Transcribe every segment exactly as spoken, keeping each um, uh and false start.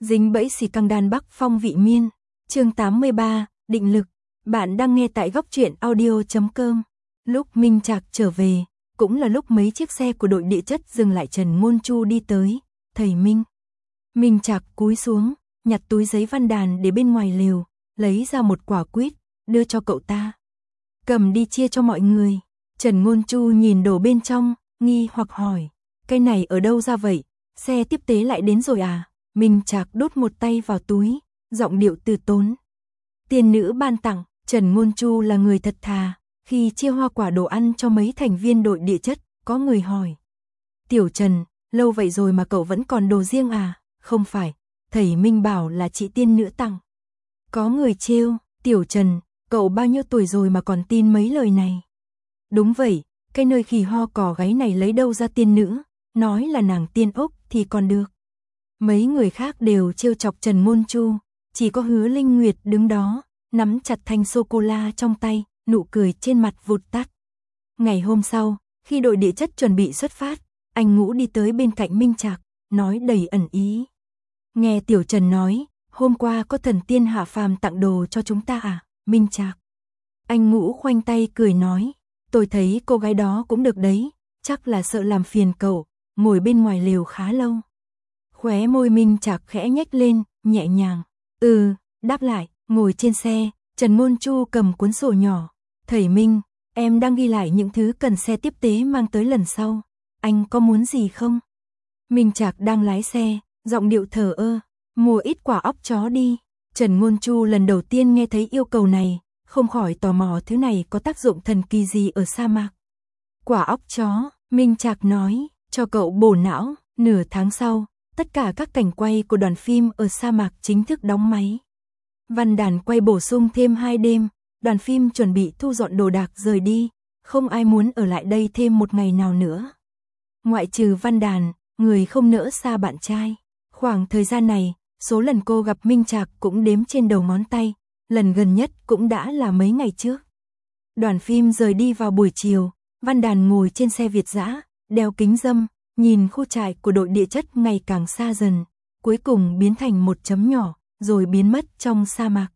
Dính bẫy xì căng đan Bắc Phong vị miên. Chương tám mươi ba, định lực. Bạn đang nghe tại góc truyện audio chấm com. Lúc Minh Trạc trở về, cũng là lúc mấy chiếc xe của đội địa chất dừng lại. Trần Ngôn Chu đi tới. Thầy Minh. Minh Trạc cúi xuống, nhặt túi giấy văn đàn để bên ngoài lều, lấy ra một quả quýt, đưa cho cậu ta. Cầm đi chia cho mọi người. Trần Ngôn Chu nhìn đồ bên trong, nghi hoặc hỏi. Cái này ở đâu ra vậy? Xe tiếp tế lại đến rồi à? Minh Trạc đút một tay vào túi, giọng điệu từ tốn. Tiên nữ ban tặng. Trần Ngôn Chu là người thật thà, khi chia hoa quả đồ ăn cho mấy thành viên đội địa chất, có người hỏi. Tiểu Trần, lâu vậy rồi mà cậu vẫn còn đồ riêng à? Không phải, thầy Minh bảo là chị tiên nữ tặng. Có người trêu, Tiểu Trần, cậu bao nhiêu tuổi rồi mà còn tin mấy lời này? Đúng vậy, cái nơi khỉ ho cò gáy này lấy đâu ra tiên nữ, nói là nàng tiên ốc thì còn được. Mấy người khác đều trêu chọc Trần Ngôn Chu, chỉ có Hứa Linh Nguyệt đứng đó, nắm chặt thanh sô-cô-la trong tay, nụ cười trên mặt vụt tắt. Ngày hôm sau, khi đội địa chất chuẩn bị xuất phát, anh Ngũ đi tới bên cạnh Minh Trạc, nói đầy ẩn ý. Nghe Tiểu Trần nói, hôm qua có thần tiên hạ phàm tặng đồ cho chúng ta à? Minh Trạc. Anh Ngũ khoanh tay cười nói, tôi thấy cô gái đó cũng được đấy, chắc là sợ làm phiền cậu, ngồi bên ngoài lều khá lâu. Khóe môi Minh Trạc khẽ nhếch lên, nhẹ nhàng. Ừ, đáp lại, ngồi trên xe, Trần Ngôn Chu cầm cuốn sổ nhỏ. Thầy Minh, em đang ghi lại những thứ cần xe tiếp tế mang tới lần sau. Anh có muốn gì không? Minh Trạc đang lái xe, giọng điệu thờ ơ. Mua ít quả óc chó đi. Trần Ngôn Chu lần đầu tiên nghe thấy yêu cầu này, không khỏi tò mò thứ này có tác dụng thần kỳ gì ở sa mạc. Quả óc chó, Minh Trạc nói, cho cậu bổ não. Nửa tháng sau, tất cả các cảnh quay của đoàn phim ở sa mạc chính thức đóng máy. Văn Đàn quay bổ sung thêm hai đêm, đoàn phim chuẩn bị thu dọn đồ đạc rời đi, không ai muốn ở lại đây thêm một ngày nào nữa. Ngoại trừ Văn Đàn, người không nỡ xa bạn trai. Khoảng thời gian này, số lần cô gặp Minh Trạc cũng đếm trên đầu ngón tay, lần gần nhất cũng đã là mấy ngày trước. Đoàn phim rời đi vào buổi chiều, Văn Đàn ngồi trên xe Việt dã, đeo kính râm, nhìn khu trại của đội địa chất ngày càng xa dần, cuối cùng biến thành một chấm nhỏ, rồi biến mất trong sa mạc.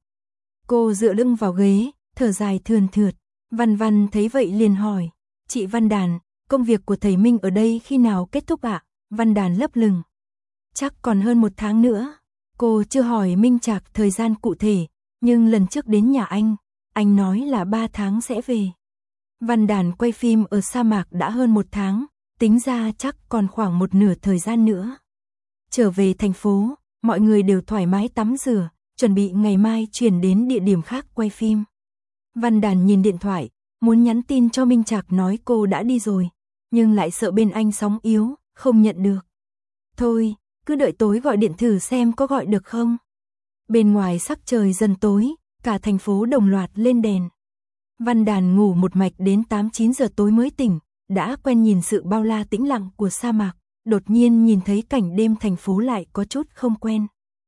Cô dựa lưng vào ghế, thở dài thườn thượt. Văn Văn thấy vậy liền hỏi, chị Văn Đàn, công việc của thầy Minh ở đây khi nào kết thúc ạ? À? Văn Đàn lấp lửng. Chắc còn hơn một tháng nữa. Cô chưa hỏi Minh Trạc thời gian cụ thể, nhưng lần trước đến nhà anh, anh nói là ba tháng sẽ về. Văn Đàn quay phim ở sa mạc đã hơn một tháng, tính ra chắc còn khoảng một nửa thời gian nữa. Trở về thành phố, mọi người đều thoải mái tắm rửa, chuẩn bị ngày mai chuyển đến địa điểm khác quay phim. Văn Đàn nhìn điện thoại, muốn nhắn tin cho Minh Trạc nói cô đã đi rồi, nhưng lại sợ bên anh sóng yếu, không nhận được. Thôi, cứ đợi tối gọi điện thử xem có gọi được không. Bên ngoài sắc trời dần tối, cả thành phố đồng loạt lên đèn. Văn Đàn ngủ một mạch đến tám chín giờ tối mới tỉnh, đã quen nhìn sự bao la tĩnh lặng của sa mạc, đột nhiên nhìn thấy cảnh đêm thành phố lại có chút không quen.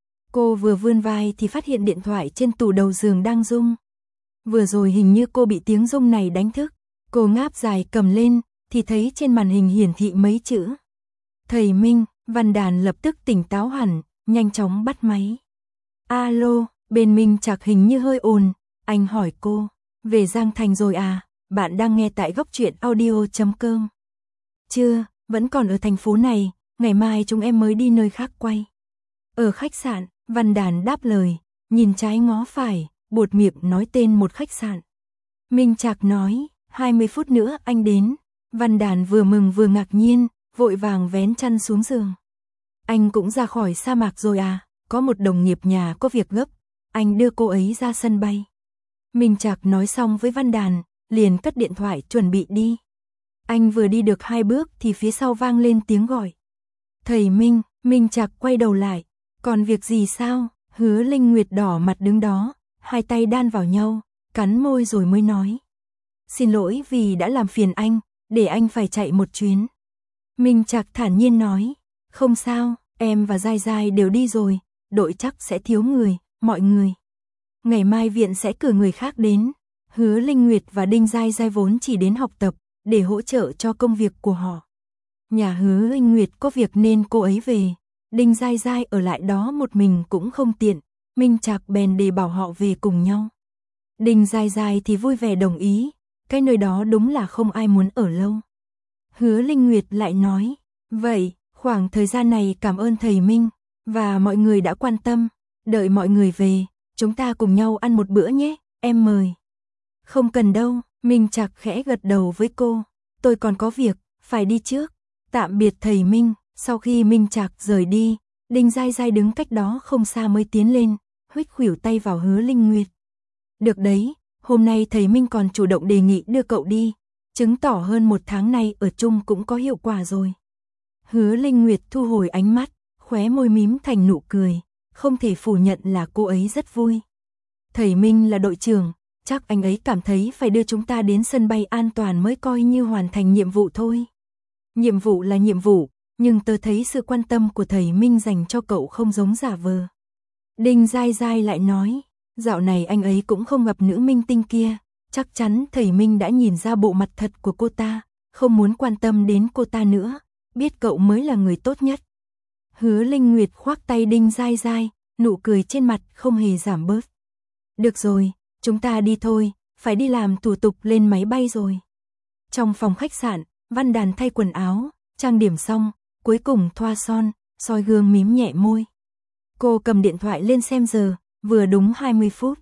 Cô vừa vươn vai thì phát hiện điện thoại trên tủ đầu giường đang rung. Vừa rồi hình như cô bị tiếng rung này đánh thức, cô ngáp dài cầm lên, thì thấy trên màn hình hiển thị mấy chữ. Thầy Minh. Văn Đàn lập tức tỉnh táo hẳn, nhanh chóng bắt máy. Alo, bên Minh Trạc hình như hơi ồn, anh hỏi cô, về Giang Thành rồi à? Bạn đang nghe tại góc truyện audio chấm com. Chưa, vẫn còn ở thành phố này, ngày mai chúng em mới đi nơi khác quay. Ở khách sạn, Văn Đàn đáp lời, nhìn trái ngó phải, buột miệng nói tên một khách sạn. Minh Trạc nói, hai mươi phút nữa anh đến. Văn Đàn vừa mừng vừa ngạc nhiên, vội vàng vén chăn xuống giường. Anh cũng ra khỏi sa mạc rồi à? Có một đồng nghiệp nhà có việc gấp, anh đưa cô ấy ra sân bay. Minh Trạc nói xong với Văn Đàn, liền cất điện thoại chuẩn bị đi. Anh vừa đi được hai bước thì phía sau vang lên tiếng gọi. Thầy Minh. Minh Trạc quay đầu lại. Còn việc gì sao? Hứa Linh Nguyệt đỏ mặt đứng đó, hai tay đan vào nhau, cắn môi rồi mới nói. Xin lỗi vì đã làm phiền anh, để anh phải chạy một chuyến. Minh Trạc thản nhiên nói, không sao, em và Giai Giai đều đi rồi, đội chắc sẽ thiếu người, mọi người. Ngày mai viện sẽ cử người khác đến. Hứa Linh Nguyệt và Đinh Giai Giai vốn chỉ đến học tập, để hỗ trợ cho công việc của họ. Nhà Hứa Linh Nguyệt có việc nên cô ấy về. Đinh Giai Giai ở lại đó một mình cũng không tiện, Minh Trạc bèn để bảo họ về cùng nhau. Đinh Giai Giai thì vui vẻ đồng ý, cái nơi đó đúng là không ai muốn ở lâu. Hứa Linh Nguyệt lại nói, vậy, khoảng thời gian này cảm ơn thầy Minh, và mọi người đã quan tâm, đợi mọi người về, chúng ta cùng nhau ăn một bữa nhé, em mời. Không cần đâu, Minh Trạc khẽ gật đầu với cô, tôi còn có việc, phải đi trước, tạm biệt thầy Minh. Sau khi Minh Trạc rời đi, Đinh Giai Giai đứng cách đó không xa mới tiến lên, huých khuỷu tay vào Hứa Linh Nguyệt. Được đấy, hôm nay thầy Minh còn chủ động đề nghị đưa cậu đi, chứng tỏ hơn một tháng nay ở chung cũng có hiệu quả rồi. Hứa Linh Nguyệt thu hồi ánh mắt, khóe môi mím thành nụ cười, không thể phủ nhận là cô ấy rất vui. Thầy Minh là đội trưởng, chắc anh ấy cảm thấy phải đưa chúng ta đến sân bay an toàn mới coi như hoàn thành nhiệm vụ thôi. Nhiệm vụ là nhiệm vụ, nhưng tớ thấy sự quan tâm của thầy Minh dành cho cậu không giống giả vờ. Đinh Giai Giai lại nói, dạo này anh ấy cũng không gặp nữ minh tinh kia, chắc chắn thầy Minh đã nhìn ra bộ mặt thật của cô ta, không muốn quan tâm đến cô ta nữa, biết cậu mới là người tốt nhất. Hứa Linh Nguyệt khoác tay Đinh Giai Giai, nụ cười trên mặt không hề giảm bớt. Được rồi, chúng ta đi thôi, phải đi làm thủ tục lên máy bay rồi. Trong phòng khách sạn, Văn Đàn thay quần áo, trang điểm xong, cuối cùng thoa son, soi gương mím nhẹ môi. Cô cầm điện thoại lên xem giờ, vừa đúng hai mươi phút.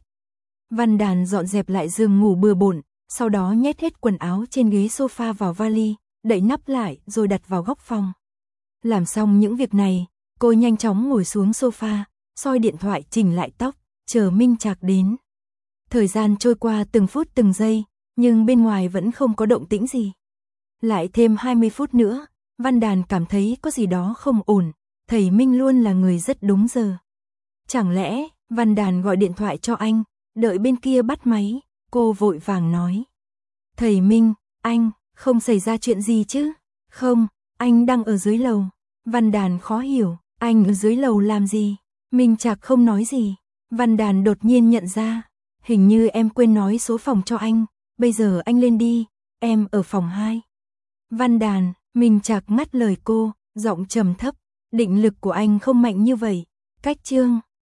Văn Đàn dọn dẹp lại giường ngủ bừa bộn, sau đó nhét hết quần áo trên ghế sofa vào vali, đậy nắp lại rồi đặt vào góc phòng. Làm xong những việc này, cô nhanh chóng ngồi xuống sofa, soi điện thoại chỉnh lại tóc, chờ Minh Trạc đến. Thời gian trôi qua từng phút từng giây, nhưng bên ngoài vẫn không có động tĩnh gì. Lại thêm hai mươi phút nữa, Văn Đàn cảm thấy có gì đó không ổn, thầy Minh luôn là người rất đúng giờ. Chẳng lẽ, Văn Đàn gọi điện thoại cho anh, đợi bên kia bắt máy, cô vội vàng nói. Thầy Minh, anh, không xảy ra chuyện gì chứ? Không, anh đang ở dưới lầu. Văn Đàn khó hiểu, anh ở dưới lầu làm gì? Minh Trạc không nói gì. Văn Đàn đột nhiên nhận ra, hình như em quên nói số phòng cho anh, bây giờ anh lên đi, em ở phòng hai. Văn Đàn, Minh Trạc ngắt lời cô, giọng trầm thấp, định lực của anh không mạnh như vậy. Cách chương